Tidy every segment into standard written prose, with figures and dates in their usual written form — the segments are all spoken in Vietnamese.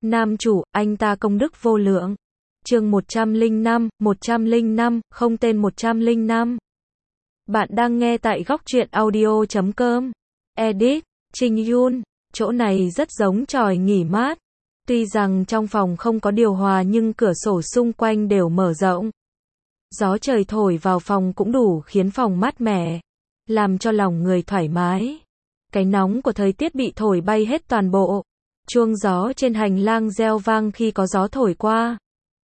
Nam chủ, anh ta công đức vô lượng. Chương 105, không tên 105. Bạn đang nghe tại góc truyện audio.com. Edit, Trình Yun. Chỗ này rất giống tròi nghỉ mát. Tuy rằng trong phòng không có điều hòa nhưng cửa sổ xung quanh đều mở rộng. Gió trời thổi vào phòng cũng đủ khiến phòng mát mẻ, làm cho lòng người thoải mái. Cái nóng của thời tiết bị thổi bay hết toàn bộ. Chuông gió trên hành lang reo vang khi có gió thổi qua.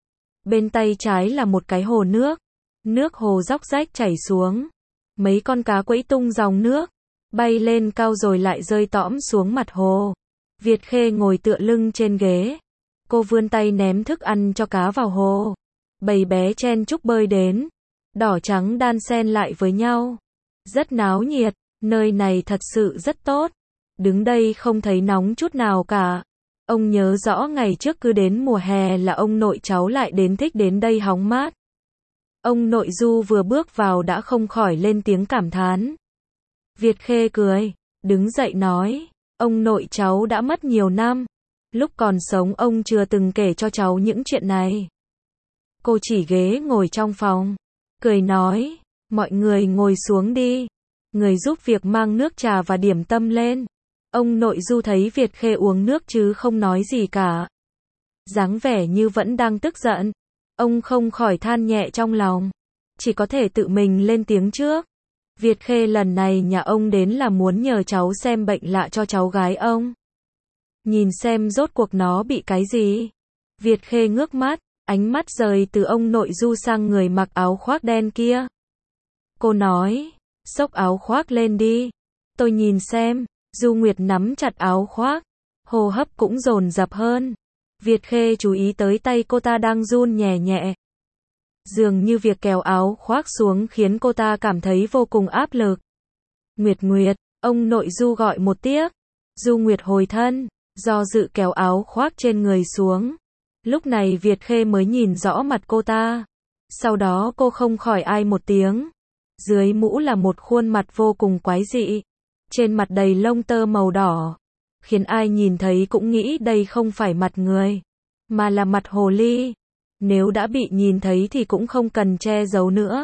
Bên tay trái là một cái hồ nước. Nước hồ róc rách chảy xuống. Mấy con cá quẫy tung dòng nước, bay lên cao rồi lại rơi tõm xuống mặt hồ. Việt Khê ngồi tựa lưng trên ghế. Cô vươn tay ném thức ăn cho cá vào hồ. Bầy bé chen chúc bơi đến. Đỏ trắng đan xen lại với nhau. Rất náo nhiệt, nơi này thật sự rất tốt. Đứng đây không thấy nóng chút nào cả. Ông nhớ rõ ngày trước cứ đến mùa hè là ông nội cháu lại đến thích đến đây hóng mát. Ông nội Du vừa bước vào đã không khỏi lên tiếng cảm thán. Việt Khê cười, đứng dậy nói, ông nội cháu đã mất nhiều năm. Lúc còn sống ông chưa từng kể cho cháu những chuyện này. Cô chỉ ghế ngồi trong phòng, cười nói, mọi người ngồi xuống đi. Người giúp việc mang nước trà và điểm tâm lên. Ông nội Du thấy Việt Khê uống nước chứ không nói gì cả. Dáng vẻ như vẫn đang tức giận. Ông không khỏi than nhẹ trong lòng. Chỉ có thể tự mình lên tiếng trước. Việt Khê lần này nhà ông đến là muốn nhờ cháu xem bệnh lạ cho cháu gái ông. Nhìn xem rốt cuộc nó bị cái gì. Việt Khê ngước mắt, ánh mắt rời từ ông nội Du sang người mặc áo khoác đen kia. Cô nói, xốc áo khoác lên đi. Tôi nhìn xem. Du Nguyệt nắm chặt áo khoác, hô hấp cũng dồn dập hơn. Việt Khê chú ý tới tay cô ta đang run nhẹ nhẹ. Dường như việc kéo áo khoác xuống khiến cô ta cảm thấy vô cùng áp lực. Nguyệt, ông nội Du gọi một tiếng. Du Nguyệt hồi thân, do dự kéo áo khoác trên người xuống. Lúc này Việt Khê mới nhìn rõ mặt cô ta. Sau đó cô không khỏi ai một tiếng. Dưới mũ là một khuôn mặt vô cùng quái dị. Trên mặt đầy lông tơ màu đỏ, khiến ai nhìn thấy cũng nghĩ đây không phải mặt người, mà là mặt hồ ly. Nếu đã bị nhìn thấy thì cũng không cần che giấu nữa.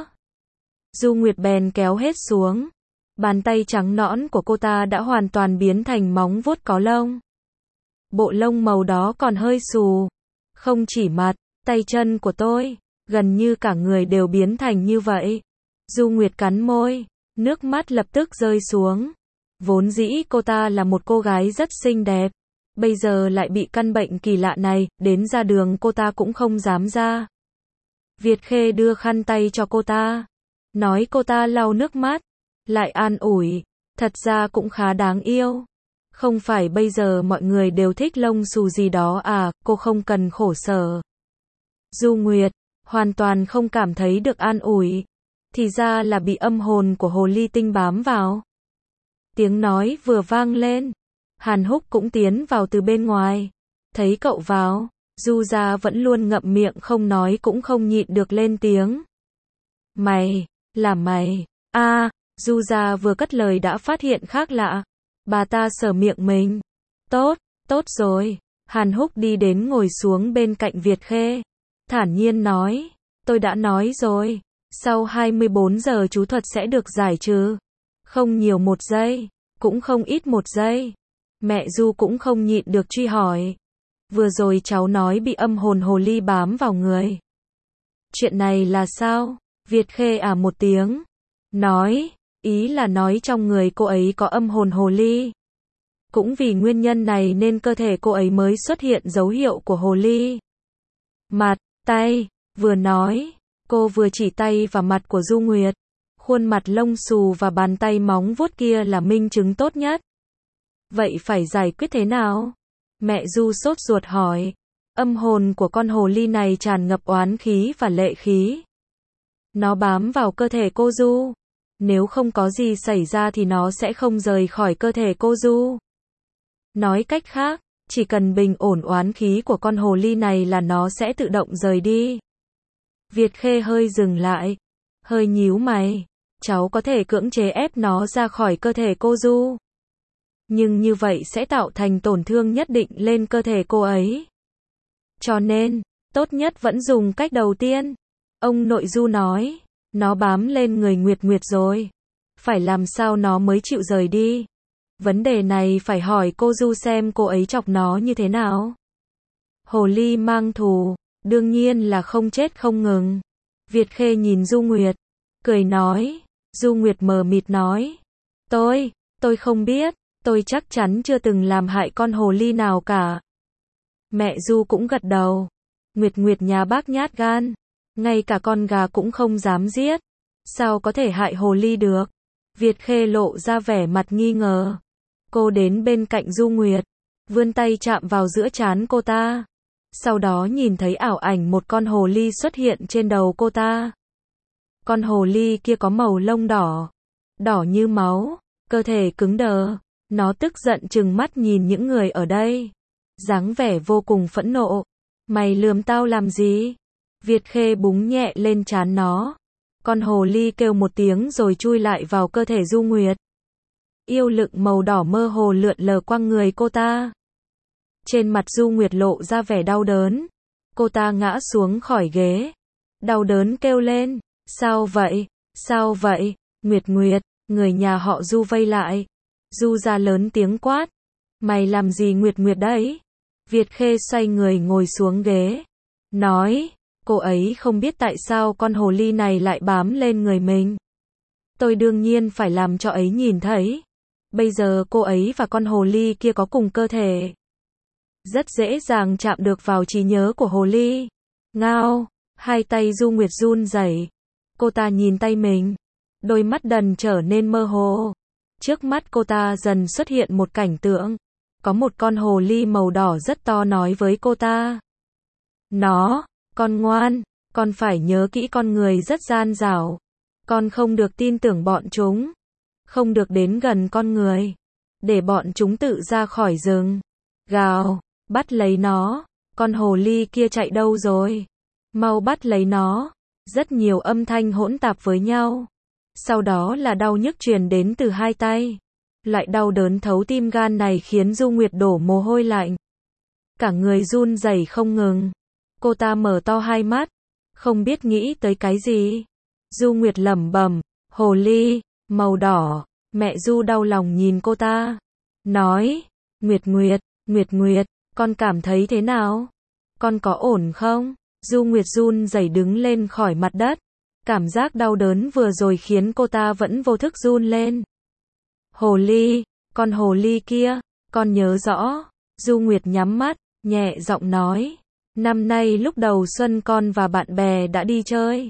Du Nguyệt bèn kéo hết xuống. Bàn tay trắng nõn của cô ta đã hoàn toàn biến thành móng vuốt có lông. Bộ lông màu đó còn hơi xù. Không chỉ mặt, tay chân của tôi, gần như cả người đều biến thành như vậy. Du Nguyệt cắn môi, nước mắt lập tức rơi xuống. Vốn dĩ cô ta là một cô gái rất xinh đẹp, bây giờ lại bị căn bệnh kỳ lạ này, đến ra đường cô ta cũng không dám ra. Việt Khê đưa khăn tay cho cô ta, nói cô ta lau nước mắt, lại an ủi, thật ra cũng khá đáng yêu. Không phải bây giờ mọi người đều thích lông xù gì đó à, cô không cần khổ sở. Du Nguyệt, hoàn toàn không cảm thấy được an ủi, thì ra là bị âm hồn của hồ ly tinh bám vào. Tiếng nói vừa vang lên, Hàn Húc cũng tiến vào từ bên ngoài. Thấy cậu vào, Du gia vẫn luôn ngậm miệng không nói cũng không nhịn được lên tiếng. Mày, là mày, Du gia vừa cất lời đã phát hiện khác lạ. Bà ta sờ miệng mình. Tốt rồi. Hàn Húc đi đến ngồi xuống bên cạnh Việt Khê. Thản nhiên nói, tôi đã nói rồi, sau 24 giờ chú thuật sẽ được giải trừ. Không nhiều 1 giây, cũng không ít 1 giây. Mẹ Du cũng không nhịn được truy hỏi. Vừa rồi cháu nói bị âm hồn hồ ly bám vào người. Chuyện này là sao? Việt Khê một tiếng. Nói, ý là nói trong người cô ấy có âm hồn hồ ly. Cũng vì nguyên nhân này nên cơ thể cô ấy mới xuất hiện dấu hiệu của hồ ly. Mặt, tay, vừa nói, cô vừa chỉ tay vào mặt của Du Nguyệt. Khuôn mặt lông xù và bàn tay móng vuốt kia là minh chứng tốt nhất. Vậy phải giải quyết thế nào? Mẹ Du sốt ruột hỏi. Âm hồn của con hồ ly này tràn ngập oán khí và lệ khí. Nó bám vào cơ thể cô Du. Nếu không có gì xảy ra thì nó sẽ không rời khỏi cơ thể cô Du. Nói cách khác, chỉ cần bình ổn oán khí của con hồ ly này là nó sẽ tự động rời đi. Việt Khê hơi dừng lại, hơi nhíu mày. Cháu có thể cưỡng chế ép nó ra khỏi cơ thể cô Du. Nhưng như vậy sẽ tạo thành tổn thương nhất định lên cơ thể cô ấy. Cho nên, tốt nhất vẫn dùng cách đầu tiên. Ông nội Du nói, nó bám lên người Nguyệt Nguyệt rồi. Phải làm sao nó mới chịu rời đi? Vấn đề này phải hỏi cô Du xem cô ấy chọc nó như thế nào. Hồ ly mang thù, đương nhiên là không chết không ngừng. Việt Khê nhìn Du Nguyệt, cười nói. Du Nguyệt mờ mịt nói. Tôi không biết, tôi chắc chắn chưa từng làm hại con hồ ly nào cả. Mẹ Du cũng gật đầu. Nguyệt Nguyệt nhà bác nhát gan, ngay cả con gà cũng không dám giết. Sao có thể hại hồ ly được? Việt Khê lộ ra vẻ mặt nghi ngờ. Cô đến bên cạnh Du Nguyệt, vươn tay chạm vào giữa trán cô ta. Sau đó nhìn thấy ảo ảnh một con hồ ly xuất hiện trên đầu cô ta. Con hồ ly kia có màu lông đỏ, đỏ như máu, cơ thể cứng đờ. Nó tức giận trừng mắt nhìn những người ở đây, dáng vẻ vô cùng phẫn nộ. Mày lườm tao làm gì? Việt Khê búng nhẹ lên trán nó. Con hồ ly kêu một tiếng rồi chui lại vào cơ thể Du Nguyệt. Yêu lực màu đỏ mơ hồ lượn lờ quanh người cô ta. Trên mặt Du Nguyệt lộ ra vẻ đau đớn. Cô ta ngã xuống khỏi ghế, đau đớn kêu lên. Sao vậy? Sao vậy? Nguyệt Nguyệt, người nhà họ Du vây lại. Du ra lớn tiếng quát. Mày làm gì Nguyệt Nguyệt đấy? Việt Khê xoay người ngồi xuống ghế, nói, cô ấy không biết tại sao con hồ ly này lại bám lên người mình. Tôi đương nhiên phải làm cho ấy nhìn thấy. Bây giờ cô ấy và con hồ ly kia có cùng cơ thể. Rất dễ dàng chạm được vào trí nhớ của hồ ly. Ngao, hai tay Du Nguyệt run rẩy. Cô ta nhìn tay mình, đôi mắt đần trở nên mơ hồ. Trước mắt cô ta dần xuất hiện một cảnh tượng. Có một con hồ ly màu đỏ rất to nói với cô ta. Con ngoan, con phải nhớ kỹ con người rất gian xảo. Con không được tin tưởng bọn chúng. Không được đến gần con người. Để bọn chúng tự ra khỏi rừng. Gào, bắt lấy nó. Con hồ ly kia chạy đâu rồi? Mau bắt lấy nó. Rất nhiều âm thanh hỗn tạp với nhau. Sau đó là đau nhức truyền đến từ hai tay. Loại đau đớn thấu tim gan này khiến Du Nguyệt đổ mồ hôi lạnh. Cả người run rẩy không ngừng. Cô ta mở to hai mắt, không biết nghĩ tới cái gì. Du Nguyệt lẩm bẩm, hồ ly, màu đỏ. Mẹ Du đau lòng nhìn cô ta, nói, Nguyệt Nguyệt, con cảm thấy thế nào? Con có ổn không? Du Nguyệt run rẩy đứng lên khỏi mặt đất. Cảm giác đau đớn vừa rồi khiến cô ta vẫn vô thức run lên. Hồ ly, con hồ ly kia, con nhớ rõ. Du Nguyệt nhắm mắt, nhẹ giọng nói. Năm nay lúc đầu xuân con và bạn bè đã đi chơi.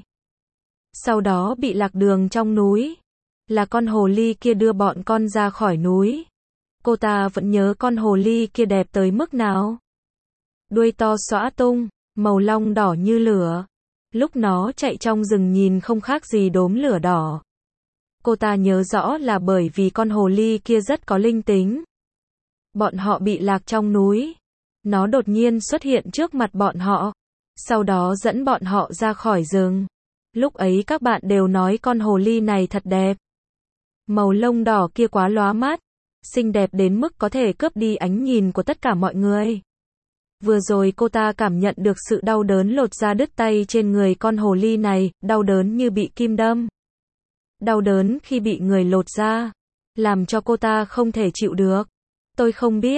Sau đó bị lạc đường trong núi. Là con hồ ly kia đưa bọn con ra khỏi núi. Cô ta vẫn nhớ con hồ ly kia đẹp tới mức nào. Đuôi to xõa tung, màu long đỏ như lửa. Lúc nó chạy trong rừng nhìn không khác gì đốm lửa đỏ. Cô ta nhớ rõ là bởi vì con hồ ly kia rất có linh tính. Bọn họ bị lạc trong núi. Nó đột nhiên xuất hiện trước mặt bọn họ. Sau đó dẫn bọn họ ra khỏi rừng. Lúc ấy các bạn đều nói con hồ ly này thật đẹp. Màu lông đỏ kia quá lóa mắt. Xinh đẹp đến mức có thể cướp đi ánh nhìn của tất cả mọi người. Vừa rồi cô ta cảm nhận được sự đau đớn lột da đứt tay trên người con hồ ly này, đau đớn như bị kim đâm. Đau đớn khi bị người lột da, làm cho cô ta không thể chịu được. Tôi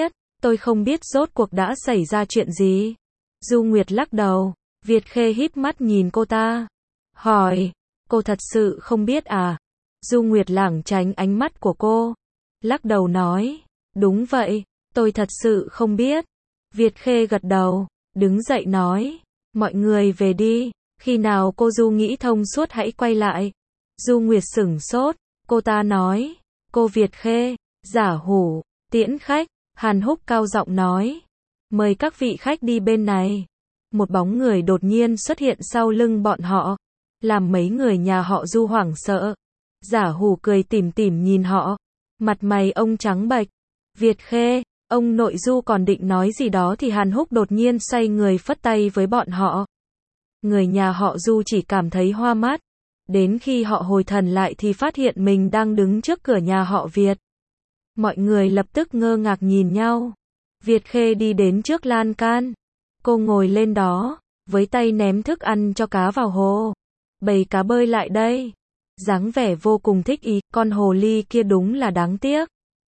không biết rốt cuộc đã xảy ra chuyện gì. Du Nguyệt lắc đầu, Việt Khê híp mắt nhìn cô ta, hỏi, cô thật sự không biết à? Du Nguyệt lảng tránh ánh mắt của cô, lắc đầu nói, đúng vậy, tôi thật sự không biết. Việt Khê gật đầu, đứng dậy nói, mọi người về đi, khi nào cô Du nghĩ thông suốt hãy quay lại. Du Nguyệt sửng sốt, cô ta nói, cô Việt Khê, giả hủ, tiễn khách. Hàn Húc cao giọng nói, mời các vị khách đi bên này. Một bóng người đột nhiên xuất hiện sau lưng bọn họ, làm mấy người nhà họ Du hoảng sợ. Giả hủ cười tủm tỉm nhìn họ, mặt mày ông trắng bệch. Việt Khê, ông nội Du còn định nói gì đó thì Hàn Húc đột nhiên xoay người phất tay với bọn họ. Người nhà họ Du chỉ cảm thấy hoa mắt. Đến khi họ hồi thần lại thì phát hiện mình đang đứng trước cửa nhà họ Việt. Mọi người lập tức ngơ ngác nhìn nhau. Việt Khê đi đến trước lan can, Cô ngồi lên đó, với tay ném thức ăn cho cá vào hồ. Bầy cá bơi lại đây. Dáng vẻ vô cùng thích ý, con hồ ly kia đúng là đáng tiếc.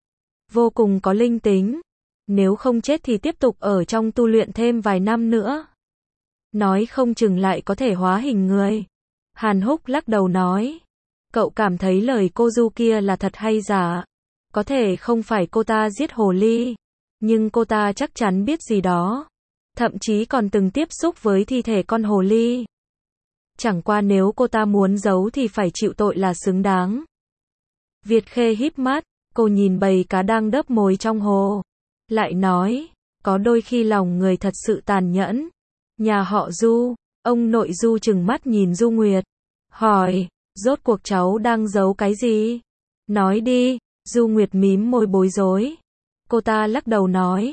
Vô cùng có linh tính. Nếu không chết thì tiếp tục ở trong tu luyện thêm vài năm nữa. Nói không chừng lại có thể hóa hình người. Hàn Húc lắc đầu nói. Cậu cảm thấy lời cô Du kia là thật hay giả? Có thể không phải cô ta giết hồ ly, nhưng cô ta chắc chắn biết gì đó. Thậm chí còn từng tiếp xúc với thi thể con hồ ly. Chẳng qua nếu cô ta muốn giấu thì phải chịu tội là xứng đáng. Việt Khê híp mắt, cô nhìn bầy cá đang đớp mồi trong hồ. Lại nói, có đôi khi lòng người thật sự tàn nhẫn. Nhà họ Du, ông nội Du trừng mắt nhìn Du Nguyệt. Hỏi, rốt cuộc cháu đang giấu cái gì? Nói đi, Du Nguyệt mím môi bối rối. Cô ta lắc đầu nói.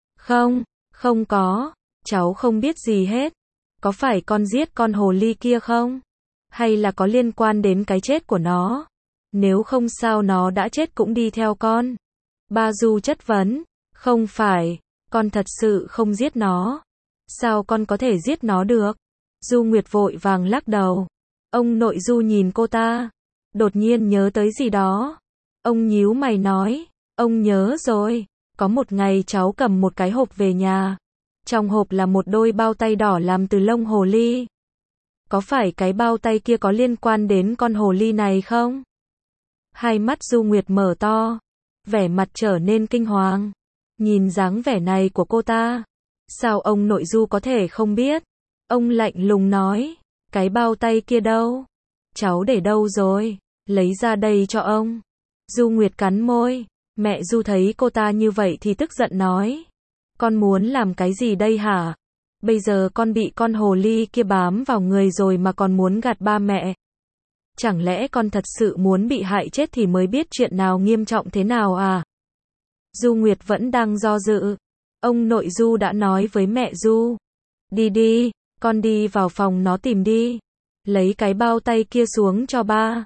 Không có, cháu không biết gì hết. Có phải con giết con hồ ly kia không? Hay là có liên quan đến cái chết của nó? Nếu không sao nó đã chết cũng đi theo con. Ba Du chất vấn. Không phải, con thật sự không giết nó. Sao con có thể giết nó được? Du Nguyệt vội vàng lắc đầu. Ông nội Du nhìn cô ta. Đột nhiên nhớ tới gì đó. Ông nhíu mày nói. Ông nhớ rồi. Có một ngày cháu cầm một cái hộp về nhà. Trong hộp là một đôi bao tay đỏ làm từ lông hồ ly. Có phải cái bao tay kia có liên quan đến con hồ ly này không? Hai mắt Du Nguyệt mở to. Vẻ mặt trở nên kinh hoàng. Nhìn dáng vẻ này của cô ta. Sao ông nội Du có thể không biết? Ông lạnh lùng nói. Cái bao tay kia đâu? Cháu để đâu rồi? Lấy ra đây cho ông. Du Nguyệt cắn môi. Mẹ Du thấy cô ta như vậy thì tức giận nói. Con muốn làm cái gì đây hả? Bây giờ con bị con hồ ly kia bám vào người rồi mà còn muốn gạt ba mẹ. Chẳng lẽ con thật sự muốn bị hại chết thì mới biết chuyện nào nghiêm trọng thế nào à? Du Nguyệt vẫn đang do dự. Ông nội Du đã nói với mẹ Du. Đi, con đi vào phòng nó tìm đi. Lấy cái bao tay kia xuống cho ba.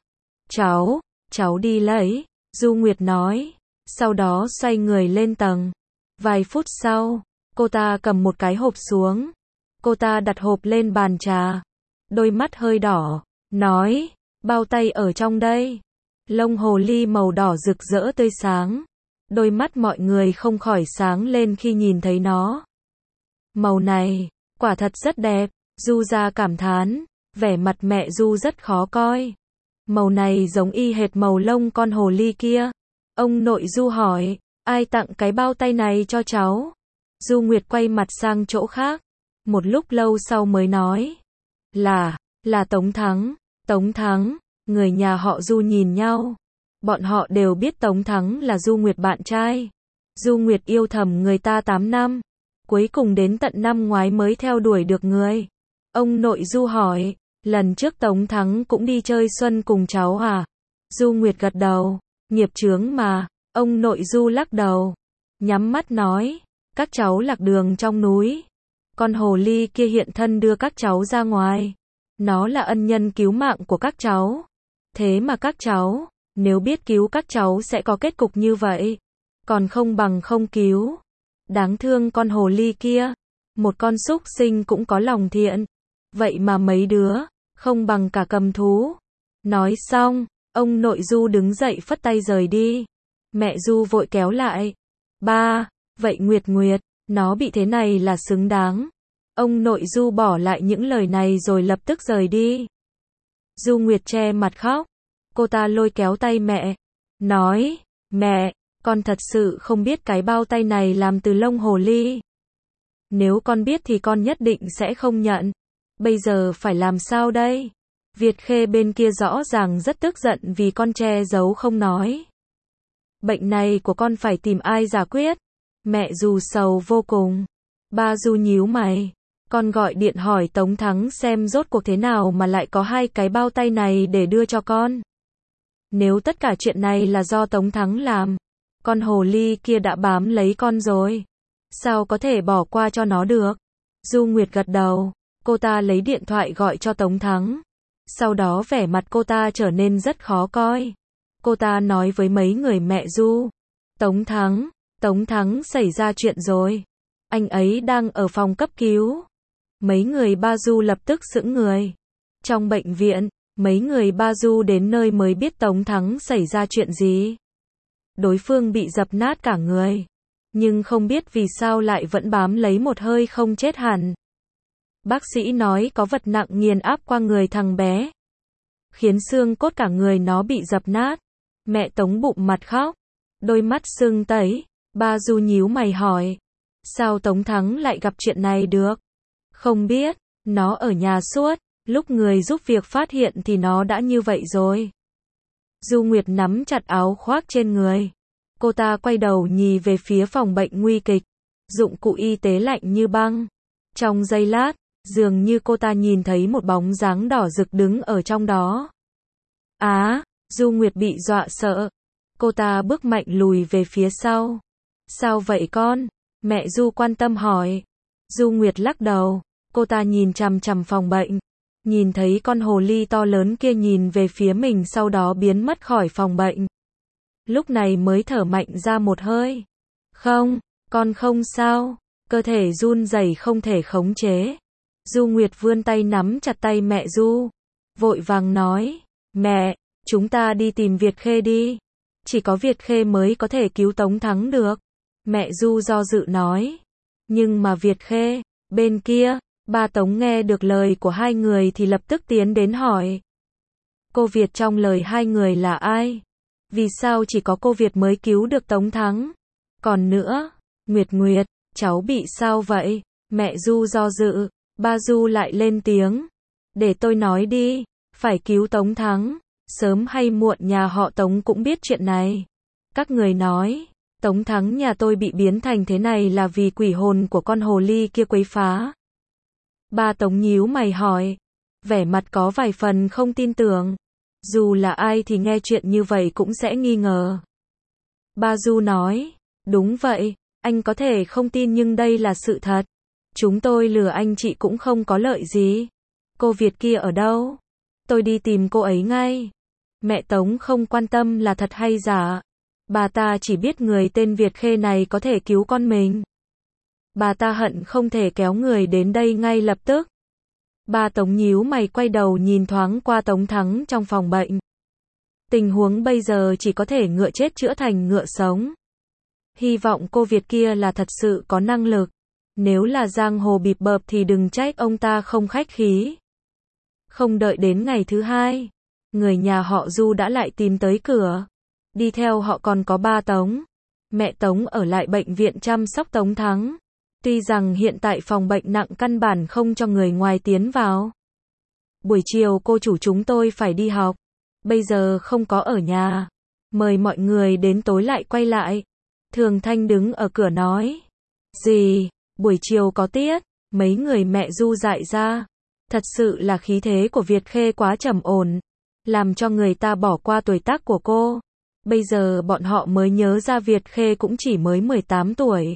Cháu đi lấy. Du Nguyệt nói. Sau đó xoay người lên tầng. Vài phút sau, cô ta cầm một cái hộp xuống. Cô ta đặt hộp lên bàn trà. Đôi mắt hơi đỏ. Nói. Bao tay ở trong đây. Lông hồ ly màu đỏ rực rỡ tươi sáng. Đôi mắt mọi người không khỏi sáng lên khi nhìn thấy nó. Màu này, quả thật rất đẹp. Du ra cảm thán. Vẻ mặt mẹ Du rất khó coi. Màu này giống y hệt màu lông con hồ ly kia. Ông nội Du hỏi. Ai tặng cái bao tay này cho cháu? Du Nguyệt quay mặt sang chỗ khác. Một lúc lâu sau mới nói. Là Tống Thắng. Tống Thắng. Người nhà họ Du nhìn nhau. Bọn họ đều biết Tống Thắng là Du Nguyệt bạn trai. Du Nguyệt yêu thầm người ta 8 năm. Cuối cùng đến tận năm ngoái mới theo đuổi được người. Ông nội Du hỏi. Lần trước Tống Thắng cũng đi chơi xuân cùng cháu à? Du Nguyệt gật đầu. Nghiệp chướng mà. Ông nội Du lắc đầu. Nhắm mắt nói. Các cháu lạc đường trong núi. Con hồ ly kia hiện thân đưa các cháu ra ngoài. Nó là ân nhân cứu mạng của các cháu. Thế mà các cháu, nếu biết cứu các cháu sẽ có kết cục như vậy. Còn không bằng không cứu. Đáng thương con hồ ly kia. Một con súc sinh cũng có lòng thiện. Vậy mà mấy đứa, không bằng cả cầm thú. Nói xong, ông nội Du đứng dậy phất tay rời đi. Mẹ Du vội kéo lại. Ba, vậy Nguyệt, nó bị thế này là xứng đáng. Ông nội Du bỏ lại những lời này rồi lập tức rời đi. Du Nguyệt che mặt khóc. Cô ta lôi kéo tay mẹ. Nói, mẹ, con thật sự không biết cái bao tay này làm từ lông hồ ly. Nếu con biết thì con nhất định sẽ không nhận. Bây giờ phải làm sao đây? Việt Khê bên kia rõ ràng rất tức giận vì con che giấu không nói. Bệnh này của con phải tìm ai giải quyết? Mẹ Du sầu vô cùng. Ba Du nhíu mày. Con gọi điện hỏi Tống Thắng xem rốt cuộc thế nào mà lại có hai cái bao tay này để đưa cho con. Nếu tất cả chuyện này là do Tống Thắng làm, con hồ ly kia đã bám lấy con rồi. Sao có thể bỏ qua cho nó được? Du Nguyệt gật đầu. Cô ta lấy điện thoại gọi cho Tống Thắng. Sau đó vẻ mặt cô ta trở nên rất khó coi. Cô ta nói với mấy người mẹ Du. Tống Thắng xảy ra chuyện rồi. anh ấy đang ở phòng cấp cứu. Mấy người Ba Du lập tức sững người. Trong bệnh viện, mấy người Ba Du đến nơi mới biết Tống Thắng xảy ra chuyện gì. Đối phương bị dập nát cả người, nhưng không biết vì sao lại vẫn bám lấy một hơi không chết hẳn. Bác sĩ nói có vật nặng nghiền áp qua người thằng bé, khiến xương cốt cả người nó bị dập nát. Mẹ Tống bụng mặt khóc, đôi mắt sưng tấy. Ba Du nhíu mày hỏi, sao Tống Thắng lại gặp chuyện này được? Không biết, nó ở nhà suốt, lúc người giúp việc phát hiện thì nó đã như vậy rồi. Du Nguyệt nắm chặt áo khoác trên người. Cô ta quay đầu nhìn về phía phòng bệnh nguy kịch, dụng cụ y tế lạnh như băng. Trong giây lát, dường như cô ta nhìn thấy một bóng dáng đỏ rực đứng ở trong đó. Du Nguyệt bị dọa sợ. Cô ta bước mạnh lùi về phía sau. Sao vậy con? Mẹ Du quan tâm hỏi. Du Nguyệt lắc đầu. Cô ta nhìn chằm chằm phòng bệnh. Nhìn thấy con hồ ly to lớn kia nhìn về phía mình sau đó biến mất khỏi phòng bệnh. Lúc này mới thở mạnh ra một hơi. Không, con không sao. Cơ thể run rẩy không thể khống chế. Du Nguyệt vươn tay nắm chặt tay mẹ Du. Vội vàng nói. Mẹ, chúng ta đi tìm Việt Khê đi. Chỉ có Việt Khê mới có thể cứu Tống Thắng được. Mẹ Du do dự nói. Nhưng mà Việt Khê, bên kia, ba Tống nghe được lời của hai người thì lập tức tiến đến hỏi. Cô Việt trong lời hai người là ai? Vì sao chỉ có cô Việt mới cứu được Tống Thắng? Còn nữa, Nguyệt, cháu bị sao vậy? Mẹ Du do dự, ba Du lại lên tiếng. Để tôi nói đi, phải cứu Tống Thắng. Sớm hay muộn nhà họ Tống cũng biết chuyện này. Các người nói, Tống Thắng nhà tôi bị biến thành thế này là vì quỷ hồn của con hồ ly kia quấy phá. Ba Tống nhíu mày hỏi, vẻ mặt có vài phần không tin tưởng. Dù là ai thì nghe chuyện như vậy cũng sẽ nghi ngờ. Ba Du nói, đúng vậy, anh có thể không tin nhưng đây là sự thật. Chúng tôi lừa anh chị cũng không có lợi gì. Cô Việt kia ở đâu? Tôi đi tìm cô ấy ngay. Mẹ Tống không quan tâm là thật hay giả. Bà ta chỉ biết người tên Việt Khê này có thể cứu con mình. Bà ta hận không thể kéo người đến đây ngay lập tức. Ba Tống nhíu mày quay đầu nhìn thoáng qua Tống Thắng trong phòng bệnh. Tình huống bây giờ chỉ có thể ngựa chết chữa thành ngựa sống. Hy vọng cô Việt kia là thật sự có năng lực. Nếu là giang hồ bịp bợp thì đừng trách ông ta không khách khí. Không đợi đến ngày thứ hai, người nhà họ Du đã lại tìm tới cửa. Đi theo họ còn có ba Tống. Mẹ Tống ở lại bệnh viện chăm sóc Tống Thắng. Tuy rằng hiện tại phòng bệnh nặng căn bản không cho người ngoài tiến vào. Buổi chiều cô chủ chúng tôi phải đi học. Bây giờ không có ở nhà. Mời mọi người đến tối lại quay lại. Thường Thanh đứng ở cửa nói. Gì? Buổi chiều có tiết. Mấy người mẹ Du dại ra. Thật sự là khí thế của Việt Khê quá trầm ổn. Làm cho người ta bỏ qua tuổi tác của cô. Bây giờ bọn họ mới nhớ ra Việt Khê cũng chỉ mới 18 tuổi.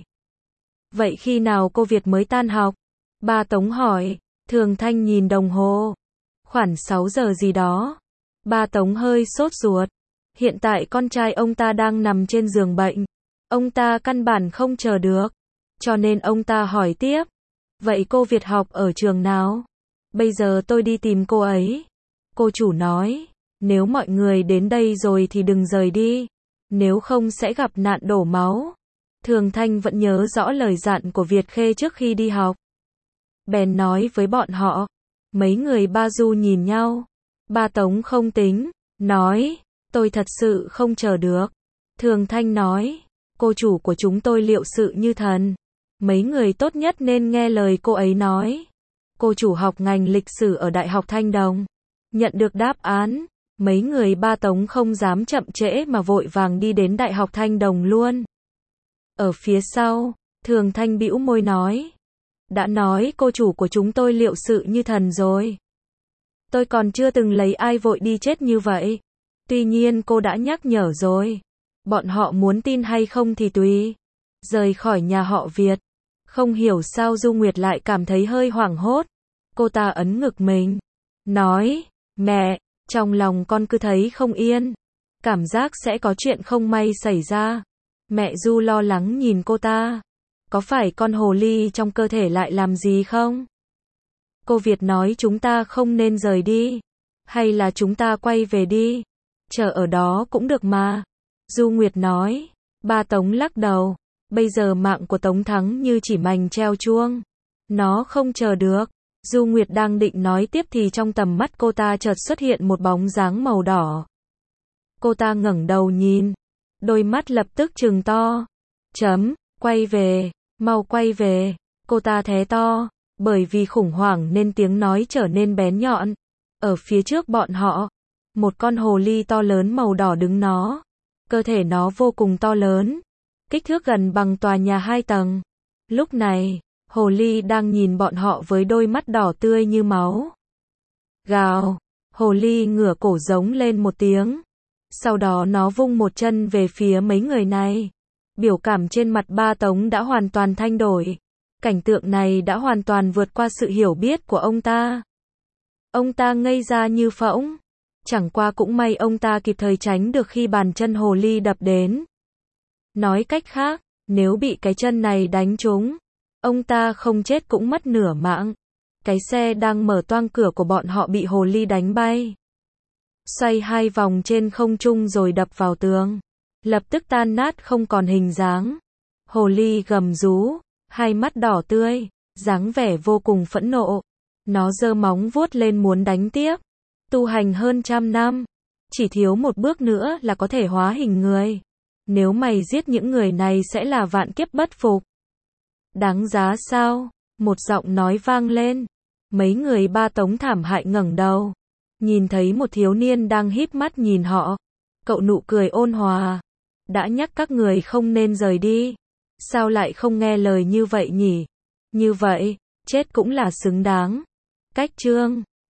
Vậy khi nào cô Việt mới tan học? Ba Tống hỏi. Thường Thanh nhìn đồng hồ. Khoảng 6 giờ gì đó. Ba Tống hơi sốt ruột. Hiện tại con trai ông ta đang nằm trên giường bệnh. Ông ta căn bản không chờ được. Cho nên ông ta hỏi tiếp. Vậy cô Việt học ở trường nào? Bây giờ tôi đi tìm cô ấy. Cô chủ nói. Nếu mọi người đến đây rồi thì đừng rời đi. Nếu không sẽ gặp nạn đổ máu. Thường Thanh vẫn nhớ rõ lời dặn của Việt Khê trước khi đi học. Bèn nói với bọn họ. Mấy người Ba Du nhìn nhau. Ba Tống không tính. Nói. Tôi thật sự không chờ được. Thường Thanh nói. Cô chủ của chúng tôi liệu sự như thần. Mấy người tốt nhất nên nghe lời cô ấy nói. Cô chủ học ngành lịch sử ở Đại học Thanh Đồng. Nhận được đáp án. Mấy người Ba Tống không dám chậm trễ mà vội vàng đi đến Đại học Thanh Đồng luôn. Ở phía sau, Thường Thanh bĩu môi nói. Đã nói cô chủ của chúng tôi liệu sự như thần rồi. Tôi còn chưa từng lấy ai vội đi chết như vậy. Tuy nhiên cô đã nhắc nhở rồi. Bọn họ muốn tin hay không thì tùy. Rời khỏi nhà họ Việt. Không hiểu sao Du Nguyệt lại cảm thấy hơi hoảng hốt. Cô ta ấn ngực mình. Nói, mẹ, trong lòng con cứ thấy không yên. Cảm giác sẽ có chuyện không may xảy ra. Mẹ Du lo lắng nhìn cô ta. có phải con hồ ly trong cơ thể lại làm gì không? Cô Việt nói chúng ta không nên rời đi. Hay là chúng ta quay về đi? Chờ ở đó cũng được mà. Du Nguyệt nói. Ba Tống lắc đầu. Bây giờ mạng của Tống Thắng như chỉ mành treo chuông. Nó không chờ được. Du Nguyệt đang định nói tiếp thì trong tầm mắt cô ta chợt xuất hiện một bóng dáng màu đỏ. Cô ta ngẩng đầu nhìn. Đôi mắt lập tức trừng to. Quay về, mau quay về. Cô ta thé to. Bởi vì khủng hoảng nên tiếng nói trở nên bén nhọn. Ở phía trước bọn họ, một con hồ ly to lớn màu đỏ đứng nó. Cơ thể nó vô cùng to lớn. Kích thước gần bằng tòa nhà 2 tầng. Lúc này, hồ ly đang nhìn bọn họ với đôi mắt đỏ tươi như máu. Gào, hồ ly ngửa cổ giống lên một tiếng. Sau đó nó vung một chân về phía mấy người này. Biểu cảm trên mặt Ba Tống đã hoàn toàn thay đổi. Cảnh tượng này đã hoàn toàn vượt qua sự hiểu biết của ông ta. Ông ta ngây ra như phỗng. Chẳng qua cũng may ông ta kịp thời tránh được khi bàn chân hồ ly đập đến. Nói cách khác, nếu bị cái chân này đánh trúng, ông ta không chết cũng mất nửa mạng. Cái xe đang mở toang cửa của bọn họ bị hồ ly đánh bay. Xoay 2 vòng trên không trung rồi đập vào tường. Lập tức tan nát không còn hình dáng. Hồ ly gầm rú, hai mắt đỏ tươi, dáng vẻ vô cùng phẫn nộ. Nó giơ móng vuốt lên muốn đánh tiếp. Tu hành hơn 100 năm, chỉ thiếu một bước nữa là có thể hóa hình người. Nếu mày giết những người này sẽ là vạn kiếp bất phục. Đáng giá sao? Một giọng nói vang lên. Mấy người Ba Tống thảm hại ngẩng đầu. Nhìn thấy một thiếu niên đang híp mắt nhìn họ. Cậu nụ cười ôn hòa. Đã nhắc các người không nên rời đi. Sao lại không nghe lời như vậy nhỉ? Như vậy, chết cũng là xứng đáng. Cách chương